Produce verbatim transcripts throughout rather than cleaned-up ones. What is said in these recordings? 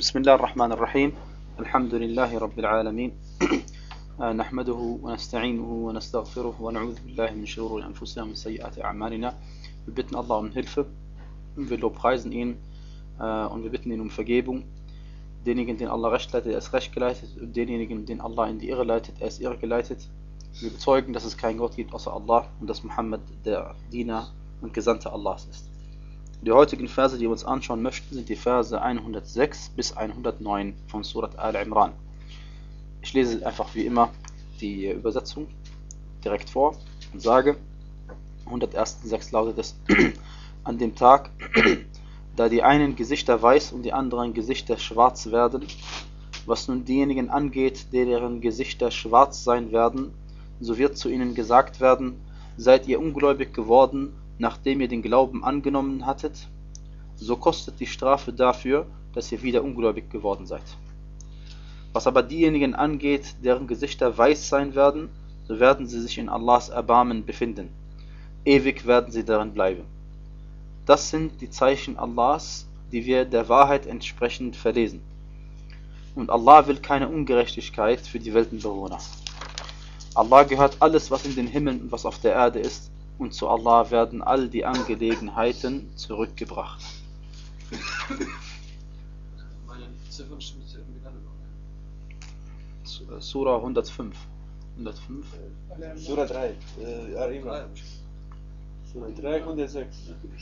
بسم الله الرحمن الرحيم. الحمد لله رب العالمين. نحمده ونستعينه ونستغفره ونعوذ بالله من شرور أنفسنا ومن سيئات أعمالنا. Wir bitten Allah um Hilfe und wir lobpreisen ihn und wir bitten ihn um Vergebung. Denjenigen, den Allah recht leitet, er ist recht geleitet, und denjenigen, den Allah in die Irre leitet, er ist irre geleitet. Wir bezeugen, dass es keinen Gott gibt außer Allah und dass Muhammad der Diener und Gesandte Allahs ist. Die heutigen Verse, die wir uns anschauen möchten, sind die Verse hundertsechs bis hundertneun von Surat Al-Imran. Ich lese einfach wie immer die Übersetzung direkt vor und sage, hundertsechs lautet es: An dem Tag, da die einen Gesichter weiß und die anderen Gesichter schwarz werden, was nun diejenigen angeht, deren Gesichter schwarz sein werden, so wird zu ihnen gesagt werden: Seid ihr ungläubig geworden, nachdem ihr den Glauben angenommen hattet? So kostet die Strafe dafür, dass ihr wieder ungläubig geworden seid. Was aber diejenigen angeht, deren Gesichter weiß sein werden, so werden sie sich in Allahs Erbarmen befinden. Ewig werden sie darin bleiben. Das sind die Zeichen Allahs, die wir der Wahrheit entsprechend verlesen. Und Allah will keine Ungerechtigkeit für die Weltenbewohner. Allah gehört alles, was in den Himmeln und was auf der Erde ist, und zu Allah werden all die Angelegenheiten zurückgebracht. Surah hundertfünf. hundertfünf. Surah drei. Äh, Al-Imran. Surah drei, hundertsechs.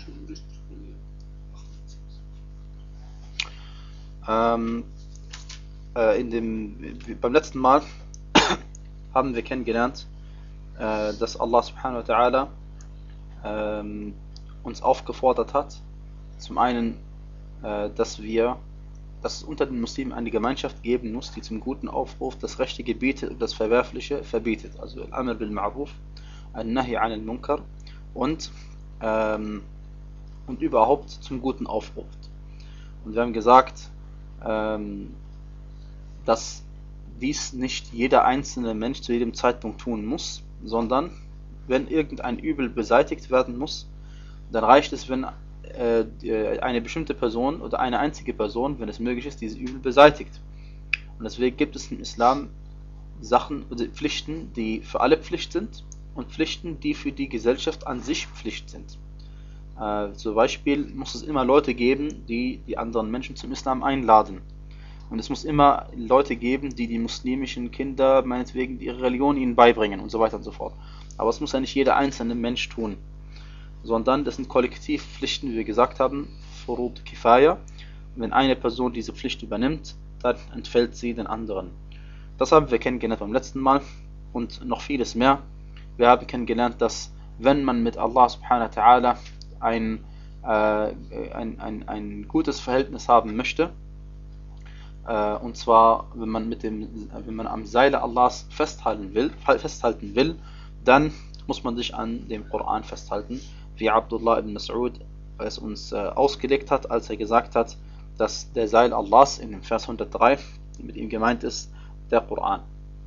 Ähm, äh, in dem, beim letzten Mal haben wir kennengelernt, äh, dass Allah subhanahu wa ta'ala ähm, uns aufgefordert hat, zum einen, äh, dass wir, dass es unter den Muslimen eine Gemeinschaft geben muss, die zum Guten aufruft, das Rechte gebietet und das Verwerfliche verbietet, also Al-Amr bil Ma'ruf, Al-Nahi 'anil Munkar und, ähm, und überhaupt zum Guten aufruft. Und wir haben gesagt, ähm, dass dies nicht jeder einzelne Mensch zu jedem Zeitpunkt tun muss, sondern wenn irgendein Übel beseitigt werden muss, dann reicht es, wenn äh, eine bestimmte Person oder eine einzige Person, wenn es möglich ist, dieses Übel beseitigt. Und deswegen gibt es im Islam Sachen oder Pflichten, die für alle Pflicht sind, und Pflichten, die für die Gesellschaft an sich Pflicht sind. Äh, zum Beispiel muss es immer Leute geben, die die anderen Menschen zum Islam einladen. Und es muss immer Leute geben, die die muslimischen Kinder meinetwegen ihre Religion ihnen beibringen und so weiter und so fort. Aber es muss ja nicht jeder einzelne Mensch tun, sondern das sind Kollektivpflichten, wie wir gesagt haben, Furud Kifaya. Wenn eine Person diese Pflicht übernimmt, dann entfällt sie den anderen. Das haben wir kennengelernt beim letzten Mal und noch vieles mehr. Wir haben kennengelernt, dass wenn man mit Allah subhanahu wa ta'ala ein, äh, ein, ein, ein gutes Verhältnis haben möchte, äh, und zwar wenn man, mit dem, wenn man am Seile Allahs festhalten will, festhalten will, dann muss man sich an dem Koran festhalten, wie Abdullah ibn Mas'ud es uns äh, ausgelegt hat, als er gesagt hat, dass der Seil Allahs in dem Vers hundertdrei, mit ihm gemeint ist, der Koran.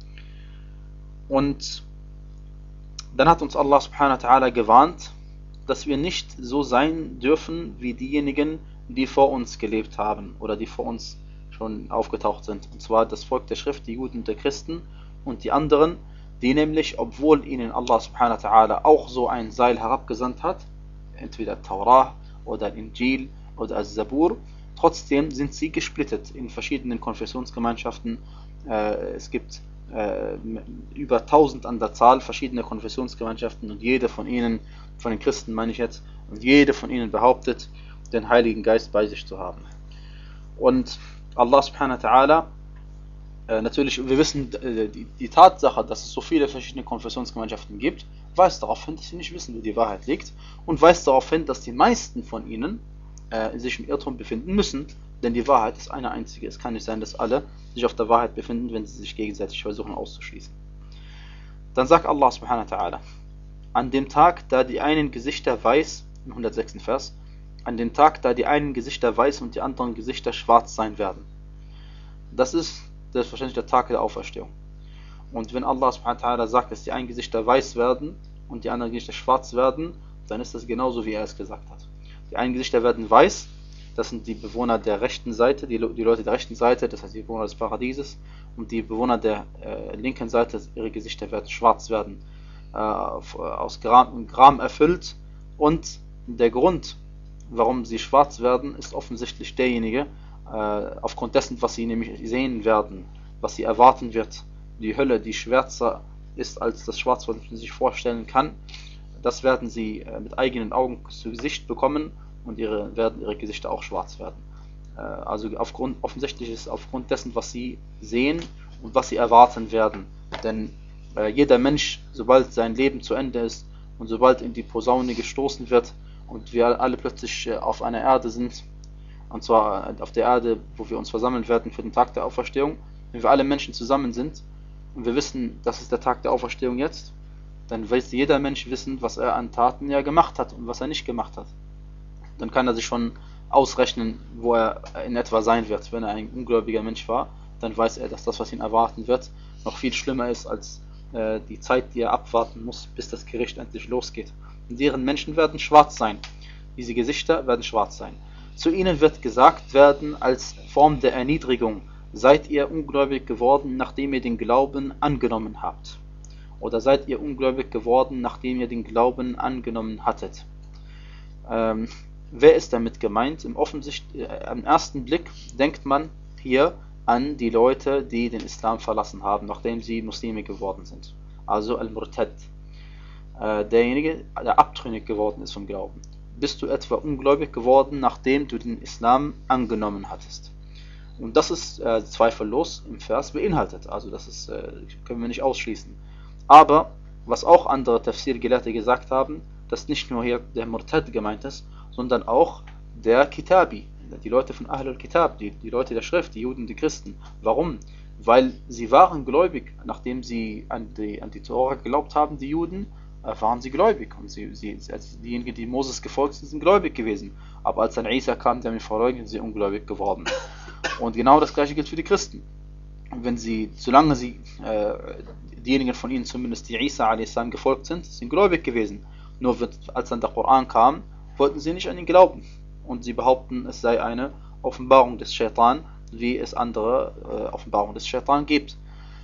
Und dann hat uns Allah subhanahu wa ta'ala gewarnt, dass wir nicht so sein dürfen wie diejenigen, die vor uns gelebt haben oder die vor uns schon aufgetaucht sind. Und zwar das Volk der Schrift, die Juden und der Christen und die anderen, die nämlich, obwohl ihnen Allah subhanahu wa ta'ala auch so ein Seil herabgesandt hat, entweder Taurah oder Injil oder Al-Zabur, trotzdem sind sie gesplittet in verschiedenen Konfessionsgemeinschaften. Äh, es gibt äh, über tausend an der Zahl verschiedene Konfessionsgemeinschaften und jede von ihnen, von den Christen meine ich jetzt, und jede von ihnen behauptet, den Heiligen Geist bei sich zu haben. Und Allah subhanahu wa ta'ala, natürlich, wir wissen, die, die Tatsache, dass es so viele verschiedene Konfessionsgemeinschaften gibt, weist darauf hin, dass sie nicht wissen, wo die Wahrheit liegt, und weist darauf hin, dass die meisten von ihnen äh, sich im Irrtum befinden müssen, denn die Wahrheit ist eine einzige. Es kann nicht sein, dass alle sich auf der Wahrheit befinden, wenn sie sich gegenseitig versuchen auszuschließen. Dann sagt Allah subhanahu wa ta'ala: An dem Tag, da die einen Gesichter weiß, im hundertsechsten Vers, an dem Tag, da die einen Gesichter weiß und die anderen Gesichter schwarz sein werden. Das ist selbstverständlich der Tag der Auferstehung. Und wenn Allah subhanahu wa ta'ala sagt, dass die einen Gesichter weiß werden und die anderen Gesichter schwarz werden, dann ist das genauso, wie er es gesagt hat. Die einen Gesichter werden weiß, Das sind die Bewohner der rechten Seite, die, die Leute der rechten Seite, das heißt die Bewohner des Paradieses, und die Bewohner der äh, linken Seite, ihre Gesichter werden schwarz werden, äh, aus Gram, Gram erfüllt. Und der Grund, warum sie schwarz werden, ist offensichtlich derjenige, äh, aufgrund dessen, was sie nämlich sehen werden, was sie erwarten wird, die Hölle, die schwärzer ist, als das Schwarz, was man sich vorstellen kann. Das werden sie äh, mit eigenen Augen zu Gesicht bekommen, und ihre, werden ihre Gesichter auch schwarz werden. Äh, also aufgrund, offensichtlich ist aufgrund dessen, was sie sehen und was sie erwarten werden. Denn äh, jeder Mensch, sobald sein Leben zu Ende ist und sobald in die Posaune gestoßen wird und wir alle plötzlich äh, auf einer Erde sind, und zwar äh, auf der Erde, wo wir uns versammeln werden für den Tag der Auferstehung, wenn wir alle Menschen zusammen sind und wir wissen, das ist der Tag der Auferstehung jetzt, dann weiß jeder Mensch wissen, was er an Taten ja gemacht hat und was er nicht gemacht hat. Dann kann er sich schon ausrechnen, wo er in etwa sein wird. Wenn er ein ungläubiger Mensch war, dann weiß er, dass das, was ihn erwarten wird, noch viel schlimmer ist als äh, die Zeit, die er abwarten muss, bis das Gericht endlich losgeht. Und deren Menschen werden schwarz sein. Diese Gesichter werden schwarz sein. Zu ihnen wird gesagt werden, als Form der Erniedrigung: Seid ihr ungläubig geworden, nachdem ihr den Glauben angenommen habt? Oder seid ihr ungläubig geworden, nachdem ihr den Glauben angenommen hattet? Ähm, wer ist damit gemeint? Im, Offensicht, äh, Im ersten Blick denkt man hier an die Leute, die den Islam verlassen haben, nachdem sie Muslime geworden sind. Also Al-Murtad. Äh, derjenige, der abtrünnig geworden ist vom Glauben. Bist du etwa ungläubig geworden, nachdem du den Islam angenommen hattest? Und das ist äh, zweifellos im Vers beinhaltet. Also das ist, äh, können wir nicht ausschließen. Aber, was auch andere Tafsir-Gelehrte gesagt haben, dass nicht nur hier der Murtad gemeint ist, sondern auch der Kitabi, die Leute von Ahlul Kitab, die, die Leute der Schrift, die Juden, die Christen. Warum? Weil sie waren gläubig, nachdem sie an die, an die Tora geglaubt haben, die Juden, äh, waren sie gläubig. Und sie, sie, also diejenigen, die Moses gefolgt sind, sind gläubig gewesen. Aber als dann Isa kam, der mit verleugnet, sind sie ungläubig geworden. Und genau das gleiche gilt für die Christen. Wenn sie, solange sie, äh, diejenigen von ihnen zumindest, die Isa a s. gefolgt sind, sind gläubig gewesen. Nur wird, als dann der Koran kam, wollten sie nicht an ihn glauben. Und sie behaupten, es sei eine Offenbarung des Shaitan, wie es andere äh, Offenbarungen des Shaitan gibt.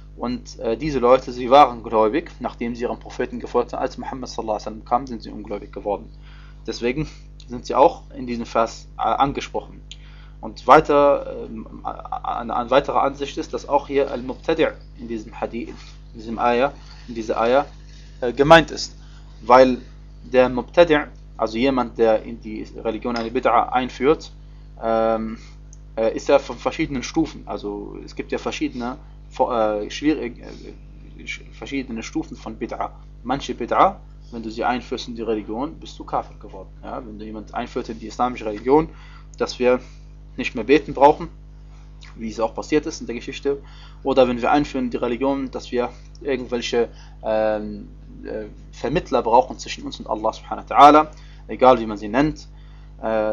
Und äh, diese Leute, sie waren gläubig, nachdem sie ihrem Propheten gefolgt haben. Als Muhammad sallallahu alaihi wasallam kam, sind sie ungläubig geworden. Deswegen sind sie auch in diesem Vers äh, angesprochen. Und weiter, äh, eine, eine weitere Ansicht ist, dass auch hier Al-Mubtadi' in diesem Hadith, in diesem Ayah, in dieser Ayah äh, gemeint ist. Weil der Mubtadi', also jemand, der in die Religion eine Bid'a einführt, ähm, äh, ist ja von verschiedenen Stufen. Also es gibt ja verschiedene, äh, schwierig, äh, verschiedene Stufen von Bid'a. Manche Bid'a, wenn du sie einführst in die Religion, bist du Kafir geworden. Ja? Wenn du jemand einführt in die islamische Religion, dass wir nicht mehr beten brauchen, wie es auch passiert ist in der Geschichte, oder wenn wir einführen in die Religion, dass wir irgendwelche ähm, äh, Vermittler brauchen zwischen uns und Allah subhanahu wa ta'ala, egal wie man sie nennt, äh,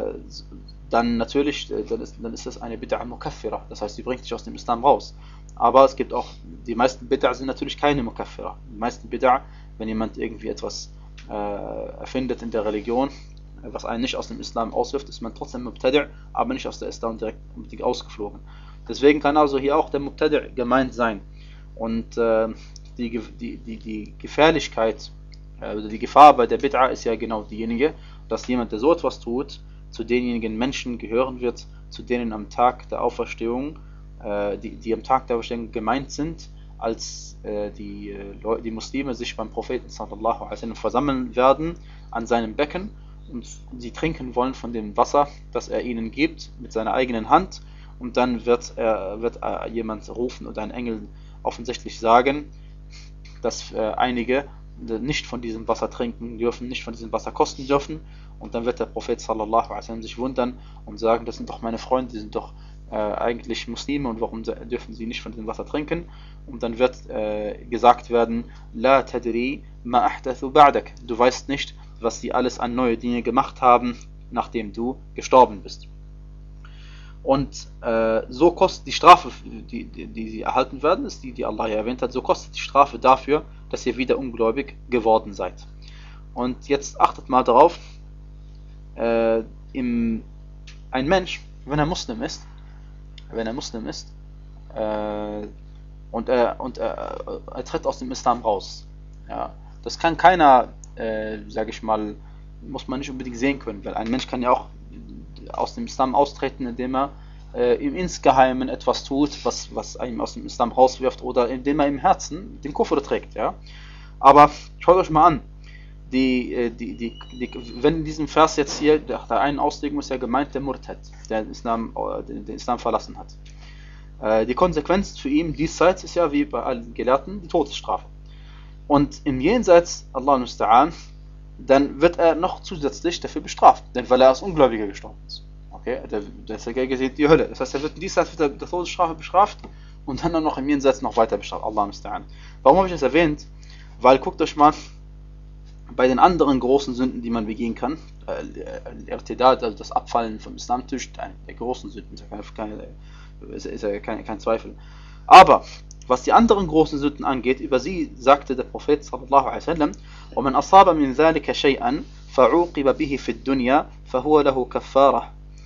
dann natürlich, äh, dann, ist, dann ist das eine Bid'a Mukaffira, das heißt, sie bringt dich aus dem Islam raus. Aber es gibt auch, die meisten Bid'a sind natürlich keine Mukaffira. Die meisten Bid'a, wenn jemand irgendwie etwas äh, erfindet in der Religion, was einen nicht aus dem Islam auswirft, ist man trotzdem Mubtadi', aber nicht aus der Islam direkt unbedingt ausgeflogen. Deswegen kann also hier auch der Mubtadi' gemeint sein. Und äh, die, die, die, die Gefährlichkeit, äh, die Gefahr bei der Bid'a ist ja genau diejenige, dass jemand, der so etwas tut, zu denjenigen Menschen gehören wird, zu denen am Tag der Auferstehung, äh, die, die am Tag der Auferstehung gemeint sind, als äh, die, äh, die Muslime sich beim Propheten sallallahu alaihi wasallam versammeln werden an seinem Becken, und sie trinken wollen von dem Wasser, das er ihnen gibt, mit seiner eigenen Hand, und dann wird, er, wird er jemand rufen oder ein Engel offensichtlich sagen, dass äh, einige nicht von diesem Wasser trinken dürfen, nicht von diesem Wasser kosten dürfen, und dann wird der Prophet sallallahu alaihi wasallam sich wundern und sagen, das sind doch meine Freunde, die sind doch äh, eigentlich Muslime, und warum dürfen sie nicht von diesem Wasser trinken? Und dann wird äh, gesagt werden, La tadri ma ahdathu ba'dak, du weißt nicht, was sie alles an neue Dinge gemacht haben, nachdem du gestorben bist. Und äh, so kostet die Strafe, die, die, die sie erhalten werden, ist die, die Allah hier erwähnt hat, so kostet die Strafe dafür, dass ihr wieder ungläubig geworden seid. Und jetzt achtet mal darauf, äh, im ein Mensch, wenn er Muslim ist, wenn er Muslim ist, äh, und, er, und er, er tritt aus dem Islam raus, ja, das kann keiner, äh, sage ich mal, muss man nicht unbedingt sehen können, weil ein Mensch kann ja auch aus dem Islam austreten, indem er äh, im Insgeheimen etwas tut, was, was einem aus dem Islam rauswirft, oder indem er im Herzen den Kufr trägt, ja. Aber schaut euch mal an, die, die, die, die, wenn in diesem Vers jetzt hier, der, der einen Auslegung ist ja gemeint, der Murtad, der den Islam, den, den Islam verlassen hat. Äh, die Konsequenz für ihn diesseits ist ja, wie bei allen Gelehrten, die Todesstrafe. Und im Jenseits, Allah Musta'an, dann wird er noch zusätzlich dafür bestraft, denn weil er als Ungläubiger gestorben ist. Okay, der, der ist ja gesehen die Hölle. Das heißt, er wird in diesseits mit der, der Todesstrafe bestraft und dann noch im Jenseits noch weiter bestraft. Allah Musta'an. Warum habe ich das erwähnt? Weil, guckt euch mal, bei den anderen großen Sünden, die man begehen kann, Irtidad, also das Abfallen vom Islamtisch, der großen Sünden, ist ja kein, ist ja kein, kein Zweifel. Aber was die anderen großen Sünden angeht, über sie sagte der Prophet sallallahu alaihi wasallam: وَمَنْ أَصَابَ مِنْ ذَلِكَ شَيْئًا فَعُوقِبَ بِهِ فِي الدُّنْيَا فَهُوَ لَهُ كَفَّارَةٌ.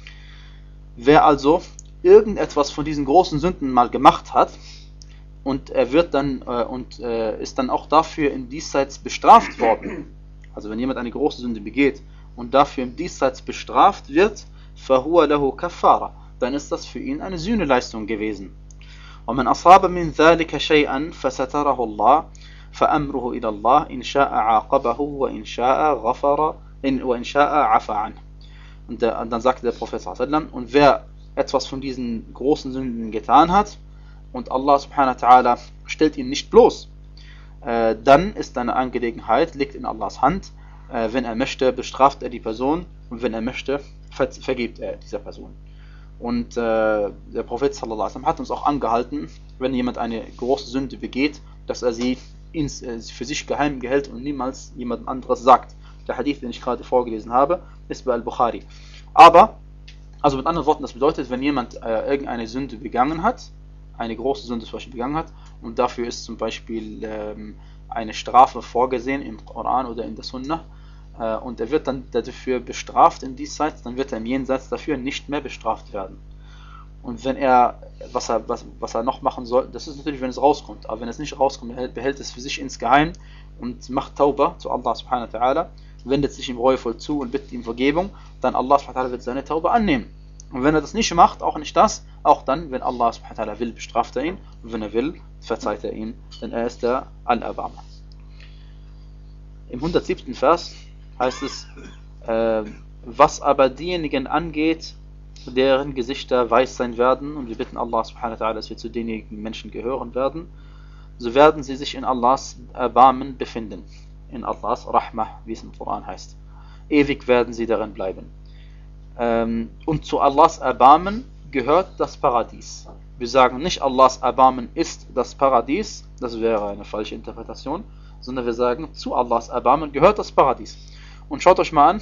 Wer also irgendetwas von diesen großen Sünden mal gemacht hat, und er wird dann äh, und äh, ist dann auch dafür im Diesseits bestraft worden. Also wenn jemand eine große Sünde begeht und dafür im Diesseits bestraft wird, فَهُوَ لَهُ كَفَّارَةٌ, dann ist das für ihn eine Sühneleistung gewesen. وَمَنْ أَصَابَ مِنْ ذَلِكَ شَيْئًا فَسَتَرَهُ اللَّهُ فَأَمْرُهُ إِلَى اللَّهِ إِنْ شَاءَ عَاقَبَهُ وَإِنْ شَاءَ غَفَرَ وَإِنْ شَاءَ عَفَى عَنْهُ. Und, der, und dann sagte der Prophet sallallahu alaihi wasallam, und wer etwas von diesen großen Sünden getan hat, und Allah subhanahu wa ta'ala stellt ihn nicht bloß, äh, dann ist deine Angelegenheit, liegt in Allahs Hand. Äh, wenn er möchte, bestraft er die Person, und wenn er möchte, ver vergibt er dieser Person. Und äh, der Prophet sallallahu alaihi wasallam hat uns auch angehalten, wenn jemand eine große Sünde begeht, dass er sie ins, äh, für sich geheim behält und niemals jemand anderes sagt. Der Hadith, den ich gerade vorgelesen habe, ist bei Al-Bukhari. Aber, also mit anderen Worten, das bedeutet, wenn jemand äh, irgendeine Sünde begangen hat, eine große Sünde zum Beispiel begangen hat, und dafür ist zum Beispiel ähm, eine Strafe vorgesehen im Koran oder in der Sunna, äh, und er wird dann dafür bestraft in diesseits, dann wird er im Jenseits dafür nicht mehr bestraft werden. Und wenn er, was er, was, was er noch machen soll, das ist natürlich, wenn es rauskommt, aber wenn es nicht rauskommt, er behält es für sich insgeheim und macht Tauba zu Allah subhanahu wa ta'ala, wendet sich ihm reuevoll zu und bittet ihm Vergebung, dann Allah subhanahu wa ta'ala wird seine Tauba annehmen. Und wenn er das nicht macht, auch nicht das, auch dann, wenn Allah subhanahu wa ta'ala will, bestraft er ihn, und wenn er will, verzeiht er ihn, denn er ist der Al-Abama. Im hundertsiebten Vers heißt es, äh, was aber diejenigen angeht, deren Gesichter weiß sein werden, und wir bitten Allah subhanahu wa ta'ala, dass wir zu denjenigen Menschen gehören werden, so werden sie sich in Allahs Erbarmen befinden, in Allahs Rahmah, wie es im Koran heißt. Ewig werden sie darin bleiben. Und zu Allahs Erbarmen gehört das Paradies. Wir sagen nicht, Allahs Erbarmen ist das Paradies, das wäre eine falsche Interpretation, sondern wir sagen, zu Allahs Erbarmen gehört das Paradies. Und schaut euch mal an,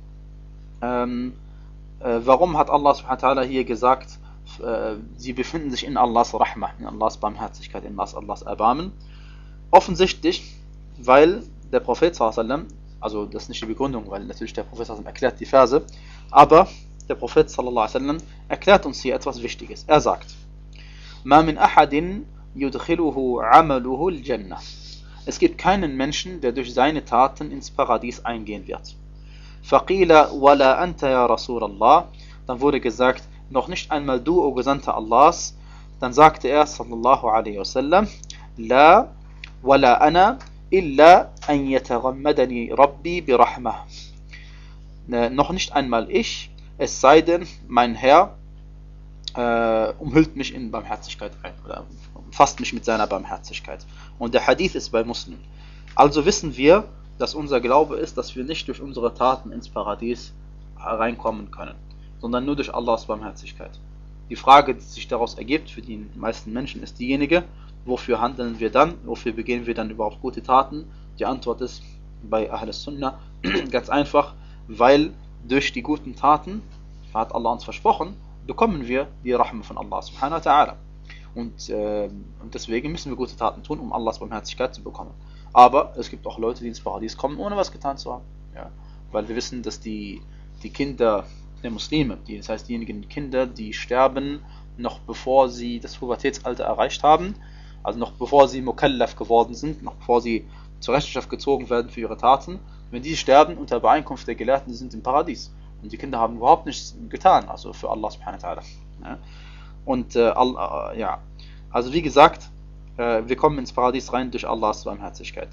ähm, äh, warum hat Allah subhanahu wa ta'ala hier gesagt, äh, sie befinden sich in Allahs Rahmah, in Allahs Barmherzigkeit, in Allahs Erbarmen? Offensichtlich, weil der Prophet sallallahu alaihi wasallam, also das ist nicht die Begründung, weil natürlich der Prophet sallallahu alaihi wasallam erklärt die Verse, aber der Prophet sallallahu alaihi wasallam erklärt uns hier etwas Wichtiges. Er sagt: "Ma min ahadin yudkhiluhu 'amaluhu al-Jannah." Es gibt keinen Menschen, der durch seine Taten ins Paradies eingehen wird. "Faqila wala anta ya Rasulallah." Dann wurde gesagt, noch nicht einmal du, o Gesandter Allahs. Dann sagte er sallallahu alaihi wasallam: "La wala ana illa an yataghammadani Rabbi bi rahmah." Noch nicht einmal ich, es sei denn, mein Herr äh, umhüllt mich in Barmherzigkeit ein oder umfasst mich mit seiner Barmherzigkeit. Und der Hadith ist bei Muslim. Also wissen wir, dass unser Glaube ist, dass wir nicht durch unsere Taten ins Paradies reinkommen können, sondern nur durch Allahs Barmherzigkeit. Die Frage, die sich daraus ergibt für die meisten Menschen, ist diejenige: Wofür handeln wir dann? Wofür begehen wir dann überhaupt gute Taten? Die Antwort ist bei Ahl Sunnah ganz einfach, weil durch die guten Taten, hat Allah uns versprochen, bekommen wir die Rahmah von Allah subhanahu wa ta'ala. Und, äh, und deswegen müssen wir gute Taten tun, um Allahs Barmherzigkeit zu bekommen. Aber es gibt auch Leute, die ins Paradies kommen, ohne was getan zu haben. Ja? Weil wir wissen, dass die, die Kinder der Muslime, die, das heißt diejenigen Kinder, die sterben, noch bevor sie das Pubertätsalter erreicht haben, also noch bevor sie Mukallaf geworden sind, noch bevor sie zur Rechenschaft gezogen werden für ihre Taten. Wenn die sterben, unter Übereinkunft der Gelehrten, die sind im Paradies. Und die Kinder haben überhaupt nichts getan, also für Allah subhanahu wa ta'ala. Ja. Und äh, Allah, ja, also wie gesagt, äh, wir kommen ins Paradies rein durch Allahs Barmherzigkeit.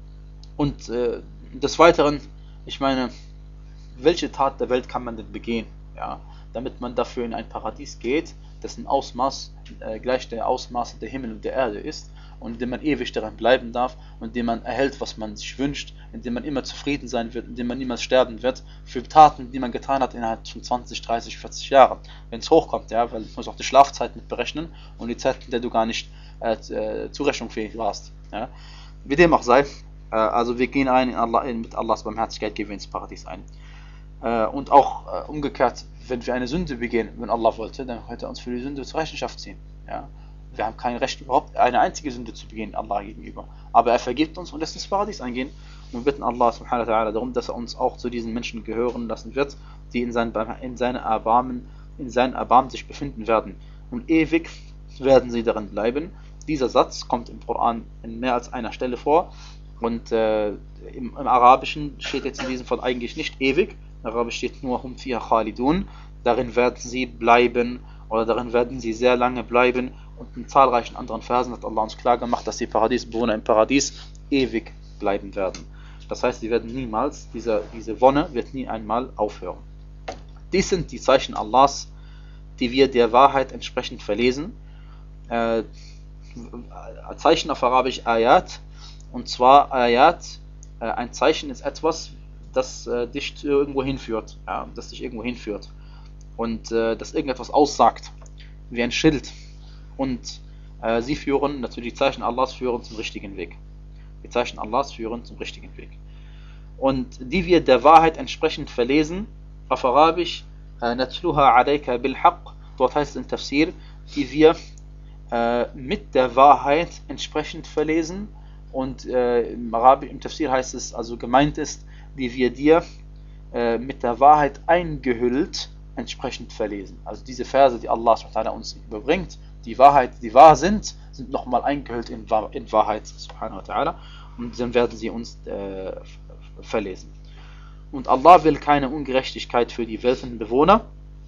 Und äh, des Weiteren, ich meine, welche Tat der Welt kann man denn begehen, ja, damit man dafür in ein Paradies geht, dessen Ausmaß äh, gleich der Ausmaße der Himmel und der Erde ist und in dem man ewig daran bleiben darf und in dem man erhält, was man sich wünscht, in dem man immer zufrieden sein wird, in dem man niemals sterben wird, für Taten, die man getan hat innerhalb von zwanzig, dreißig, vierzig Jahren. Wenn es hochkommt, ja, weil du musst auch die Schlafzeit mit berechnen und die Zeit, in der du gar nicht äh, zurechnungsfähig warst. Ja. Wie dem auch sei, äh, also wir gehen ein, in Allah, in, mit Allahs Barmherzigkeit gehen wir ins Paradies ein. Äh, und auch äh, umgekehrt, wenn wir eine Sünde begehen, wenn Allah wollte, dann könnte er uns für die Sünde zur Rechenschaft ziehen. Ja. Wir haben kein Recht, überhaupt eine einzige Sünde zu begehen, Allah gegenüber. Aber er vergibt uns und lässt ins Paradies eingehen. Und wir bitten Allah subhanahu wa ta'ala darum, dass er uns auch zu diesen Menschen gehören lassen wird, die in seinem in seine Erbarmen, in seinen Erbarmen sich befinden werden. Und ewig werden sie darin bleiben. Dieser Satz kommt im Koran in mehr als einer Stelle vor. Und äh, im, im Arabischen steht jetzt in diesem Fall eigentlich nicht ewig. Im Arabisch steht nur hum fiha khalidun. Darin werden sie bleiben oder darin werden sie sehr lange bleiben. Und in zahlreichen anderen Versen hat Allah uns klar gemacht, dass die Paradiesbewohner im Paradies ewig bleiben werden. Das heißt, sie werden niemals, diese, diese Wonne wird nie einmal aufhören. Dies sind die Zeichen Allahs, die wir der Wahrheit entsprechend verlesen. Äh, Zeichen auf Arabisch Ayat. Und zwar Ayat, äh, ein Zeichen ist etwas, das äh, dich irgendwo hinführt. Ja, das dich irgendwo hinführt. Und äh, das irgendetwas aussagt. Wie ein Schild. Und äh, sie führen, natürlich die Zeichen Allahs führen zum richtigen Weg. Die Zeichen Allahs führen zum richtigen Weg. Und die wir der Wahrheit entsprechend verlesen, auf Arabisch, natluha alayka bil haqq, dort heißt es in Tafsir, die wir äh, mit der Wahrheit entsprechend verlesen. Und äh, im Arabisch, im Tafsir heißt es, also gemeint ist, die wir dir äh, mit der Wahrheit eingehüllt entsprechend verlesen. Also diese Verse, die Allah subhanahu wa ta'ala uns überbringt, die Wahrheit, die wahr sind, sind nochmal eingehüllt in, in Wahrheit, subhanahu wa ta'ala, und dann werden sie uns äh, verlesen. Und Allah will keine Ungerechtigkeit für die Weltenbewohner,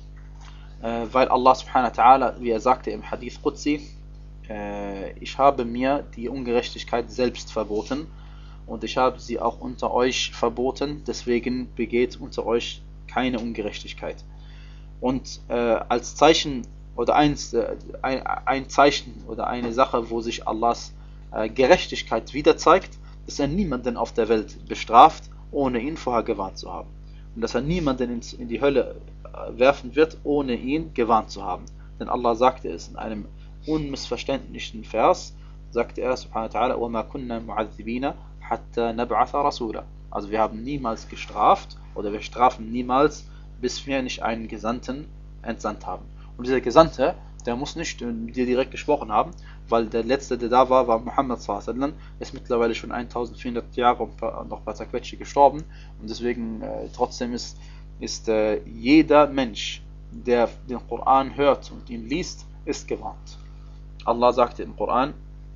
äh, weil Allah subhanahu wa ta'ala, wie er sagte im Hadith Qudsi, äh, ich habe mir die Ungerechtigkeit selbst verboten und ich habe sie auch unter euch verboten, deswegen begeht unter euch keine Ungerechtigkeit. Und äh, als Zeichen oder eins, äh, ein, ein Zeichen oder eine Sache, wo sich Allahs äh, Gerechtigkeit wieder zeigt, dass er niemanden auf der Welt bestraft, ohne ihn vorher gewarnt zu haben. Und dass er niemanden ins, in die Hölle äh, werfen wird, ohne ihn gewarnt zu haben. Denn Allah sagte es in einem unmissverständlichen Vers, sagte er subhanahu wa ta'ala, وَمَا كُنَّا مُعَذِّبِينَ حَتَّى نَبْعَثَ رَسُولًا. Also wir haben niemals gestraft oder wir strafen niemals, bis wir nicht einen Gesandten entsandt haben. Und dieser Gesandte, der muss nicht dir direkt gesprochen haben, weil der letzte, der da war, war Muhammad sallallahu alaihi wasallam, ist mittlerweile schon eintausendvierhundert Jahre und noch ein paar zerquetschte gestorben. Und deswegen äh, trotzdem ist, ist äh, jeder Mensch, der den Koran hört und ihn liest, ist gewarnt. Allah sagte im Koran,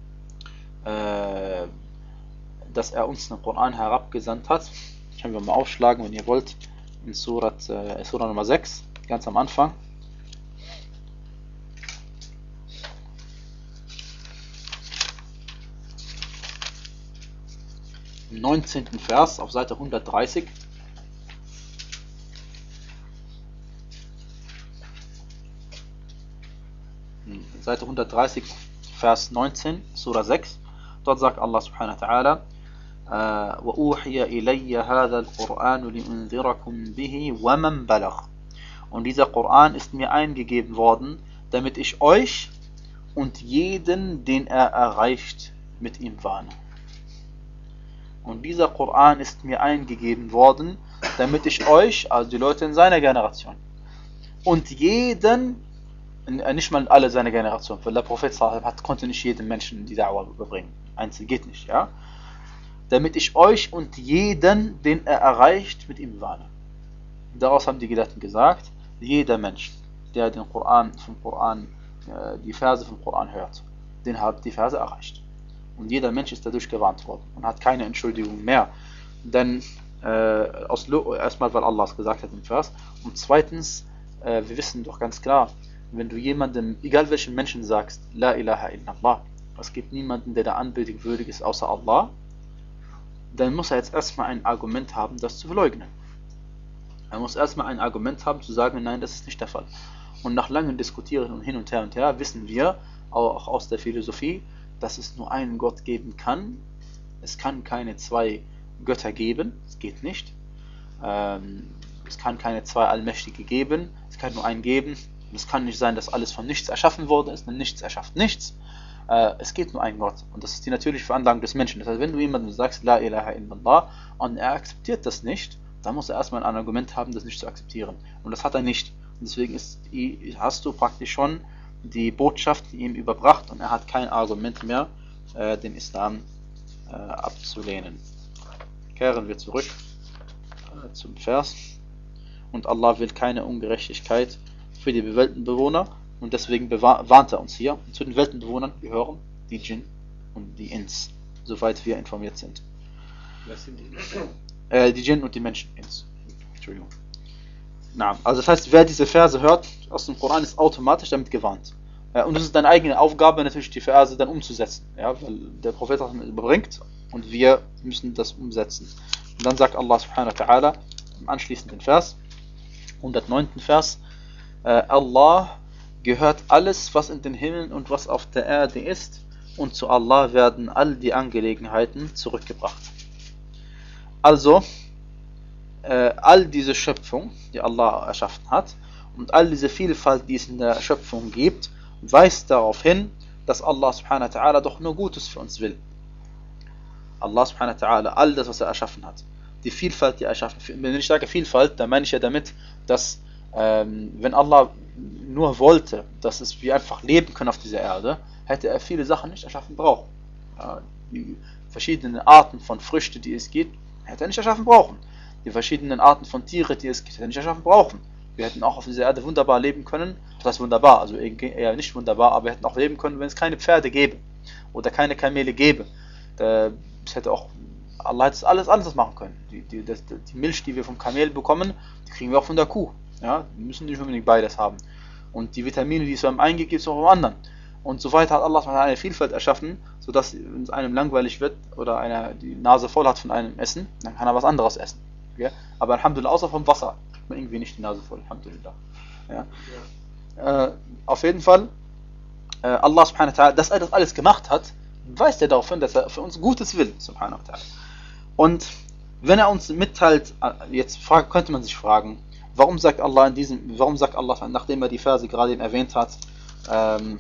äh, dass er uns den Koran herabgesandt hat. Können wir mal aufschlagen, wenn ihr wollt, in Surat, äh, Surah Nummer sechs, ganz am Anfang. Im neunzehnten Vers auf Seite hundertdreißig. Seite hundertdreißig, Vers neunzehn, Surah sechs. Dort sagt Allah subhanahu wa ta'ala, وَأُوحِيَ إِلَيَّ هَذَا الْقُرْآنُ لِأُنذِرَكُمْ بِهِ وَمَنْ بَلَغَ. Und dieser Koran ist mir eingegeben worden, damit ich euch und jeden, den er erreicht, mit ihm warne. Und dieser Koran ist mir eingegeben worden, damit ich euch, also die Leute in seiner Generation, und jeden, nicht mal alle seine Generation, weil der Prophet hat, konnte nicht jedem Menschen die Da'wah überbringen. Einzeln geht nicht, ja. Damit ich euch und jeden, den er erreicht, mit ihm warne. Daraus haben die Gelehrten gesagt, jeder Mensch, der den Koran vom Koran, äh, die Verse vom Koran hört, den hat die Verse erreicht. Und jeder Mensch ist dadurch gewarnt worden und hat keine Entschuldigung mehr. Denn äh, aus, erstmal, weil Allah es gesagt hat im Vers, und zweitens, äh, wir wissen doch ganz klar, wenn du jemandem, egal welchen Menschen sagst, La ilaha illallah, es gibt niemanden, der der Anbetung würdig ist, außer Allah, dann muss er jetzt erstmal ein Argument haben, das zu verleugnen. Er muss erstmal ein Argument haben, zu sagen, nein, das ist nicht der Fall. Und nach langem Diskutieren und hin und her und her, wissen wir, auch aus der Philosophie, dass es nur einen Gott geben kann. Es kann keine zwei Götter geben, es geht nicht. Ähm, es kann keine zwei Allmächtige geben, es kann nur einen geben. Und es kann nicht sein, dass alles von nichts erschaffen worden ist, denn nichts erschafft nichts. Äh, es geht nur einen Gott. Und das ist die natürliche Veranlagung des Menschen. Das heißt, wenn du jemandem sagst, La ilaha illallah, und er akzeptiert das nicht, dann muss er erstmal ein Argument haben, das nicht zu akzeptieren. Und das hat er nicht. Und deswegen ist, hast du praktisch schon die Botschaft ihm überbracht und er hat kein Argument mehr, äh, den Islam äh, abzulehnen. Kehren wir zurück äh, zum Vers. Und Allah will keine Ungerechtigkeit für die Weltenbewohner und deswegen warnt er uns hier. Und zu den Weltenbewohnern gehören die Djinn und die Ins, soweit wir informiert sind. Was sind die? Äh, die Djinn und die Menschen. Ins. Entschuldigung. Na, also das heißt, wer diese Verse hört aus dem Koran, ist automatisch damit gewarnt. Ja, und es ist deine eigene Aufgabe, natürlich die Verse dann umzusetzen. Ja, weil der Prophet das überbringt und wir müssen das umsetzen. Und dann sagt Allah subhanahu wa ta'ala im anschließenden Vers, hundertneunten Vers, äh, Allah gehört alles, was in den Himmeln und was auf der Erde ist, und zu Allah werden all die Angelegenheiten zurückgebracht. Also, äh, all diese Schöpfung, die Allah erschaffen hat, und all diese Vielfalt, die es in der Schöpfung gibt, weist darauf hin, dass Allah subhanahu wa ta'ala doch nur Gutes für uns will. Allah subhanahu wa ta'ala, all das, was er erschaffen hat, die Vielfalt, die er erschaffen hat. Wenn ich sage Vielfalt, dann meine ich ja damit, dass ähm, wenn Allah nur wollte, dass es wir einfach leben können auf dieser Erde, hätte er viele Sachen nicht erschaffen brauchen. Ja, die verschiedenen Arten von Früchten, die es gibt, hätte er nicht erschaffen brauchen. Die verschiedenen Arten von Tieren, die es gibt, hätte er nicht erschaffen brauchen. Wir hätten auch auf dieser Erde wunderbar leben können. Das heißt wunderbar, also eher nicht wunderbar, aber wir hätten auch leben können, wenn es keine Pferde gäbe oder keine Kamele gäbe. Es hätte auch, Allah hätte alles anders machen können. Die, die, das, die Milch, die wir vom Kamel bekommen, die kriegen wir auch von der Kuh. Ja, wir müssen nicht unbedingt beides haben. Und die Vitamine, die es beim einen gibt, gibt es auch beim anderen. Und so weiter hat Allah eine Vielfalt erschaffen, sodass, wenn es einem langweilig wird oder einer die Nase voll hat von einem Essen, dann kann er was anderes essen. Ja? Aber Alhamdulillah, außer vom Wasser, hat man irgendwie nicht die Nase voll. Alhamdulillah. Ja? Ja. Äh, auf jeden Fall, äh, Allah subhanahu wa ta'ala, dass er das alles gemacht hat, weist er darauf hin, dass er für uns Gutes will, subhanahu wa ta'ala. Und wenn er uns mitteilt, jetzt frag, könnte man sich fragen, warum sagt Allah in diesem, warum sagt Allah, nachdem er die Verse gerade eben erwähnt hat, ähm,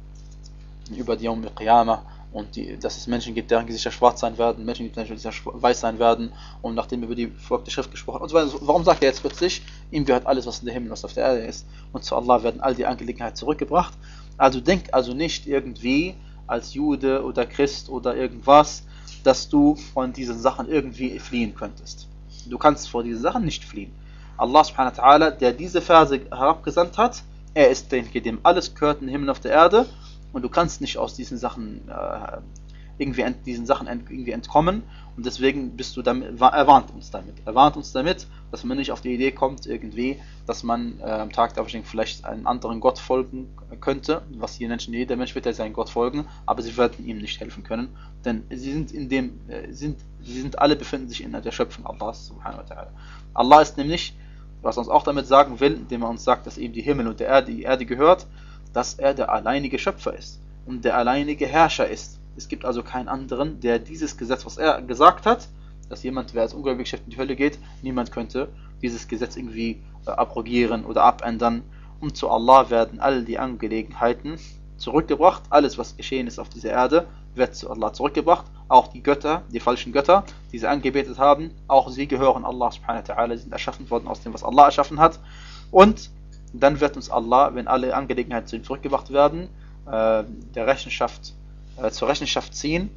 über die Yawm al-Qiyamah und die, dass es Menschen gibt, deren Gesichter schwarz sein werden, Menschen gibt, deren Gesichter weiß sein werden, und nachdem er über die verfolgte Schrift gesprochen hat und so weiter, warum sagt er jetzt plötzlich, ihm gehört alles, was in der Himmel und was auf der Erde ist, und zu Allah werden all die Angelegenheiten zurückgebracht? Also denk also nicht irgendwie als Jude oder Christ oder irgendwas, dass du von diesen Sachen irgendwie fliehen könntest. Du kannst vor diesen Sachen nicht fliehen. Allah subhanahu wa ta'ala, der diese Verse herabgesandt hat, er ist derjenige, dem alles gehört in den Himmel und auf der Erde, und du kannst nicht aus diesen Sachen äh, irgendwie ent, diesen Sachen ent, irgendwie entkommen, und deswegen bist du damit, er warnt uns damit. Er warnt uns damit, dass man nicht auf die Idee kommt irgendwie, dass man äh, am Tag der Auferstehung vielleicht einen anderen Gott folgen könnte, was hier Menschen, jeder Mensch wird ja seinen Gott folgen, aber sie werden ihm nicht helfen können, denn sie sind in dem, äh, sind, sie sind alle befinden sich in der Schöpfung Allahs subhanahu wa ta'ala. Allah ist nämlich, was er uns auch damit sagen will, indem er uns sagt, dass ihm die Himmel und die Erde, die Erde gehört, dass er der alleinige Schöpfer ist und der alleinige Herrscher ist. Es gibt also keinen anderen, der dieses Gesetz, was er gesagt hat, dass jemand, wer als ungläubig in die Hölle geht, niemand könnte dieses Gesetz irgendwie äh, abrogieren oder abändern. Und zu Allah werden all die Angelegenheiten zurückgebracht. Alles, was geschehen ist auf dieser Erde, wird zu Allah zurückgebracht. Auch die Götter, die falschen Götter, die sie angebetet haben, auch sie gehören Allah subhanahu wa ta'ala, sie sind erschaffen worden aus dem, was Allah erschaffen hat. Und dann wird uns Allah, wenn alle Angelegenheiten zu ihm zurückgebracht werden, äh, der Rechenschaft, äh, zur Rechenschaft ziehen.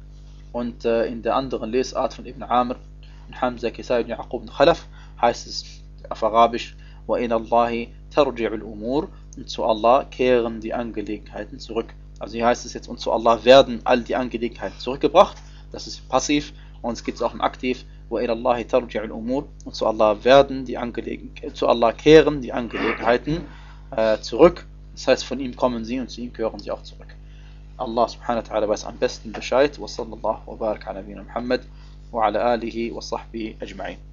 Und äh, in der anderen Lesart von Ibn Amr, Hamza, Kisai und Yaqub und Khalaf heißt es auf Arabisch, وإلى الله ترجع الأمور, und zu Allah kehren die Angelegenheiten zurück. Also hier heißt es jetzt, und zu Allah werden all die Angelegenheiten zurückgebracht. Das ist passiv, und es gibt es auch im Aktiv. وإلى الله ترجع الأمور, und zu Allah werden die Angelegenheiten, zu Allah kehren die Angelegenheiten äh, zurück. Das heißt, von ihm kommen sie und zu ihm gehören sie auch zurück. Allah subhanahu wa ta'ala weiß am besten Bescheid. Wa sallallahu wa barak ala nabiyina Muhammad wa ala alihi wa sahbihi ajma'in.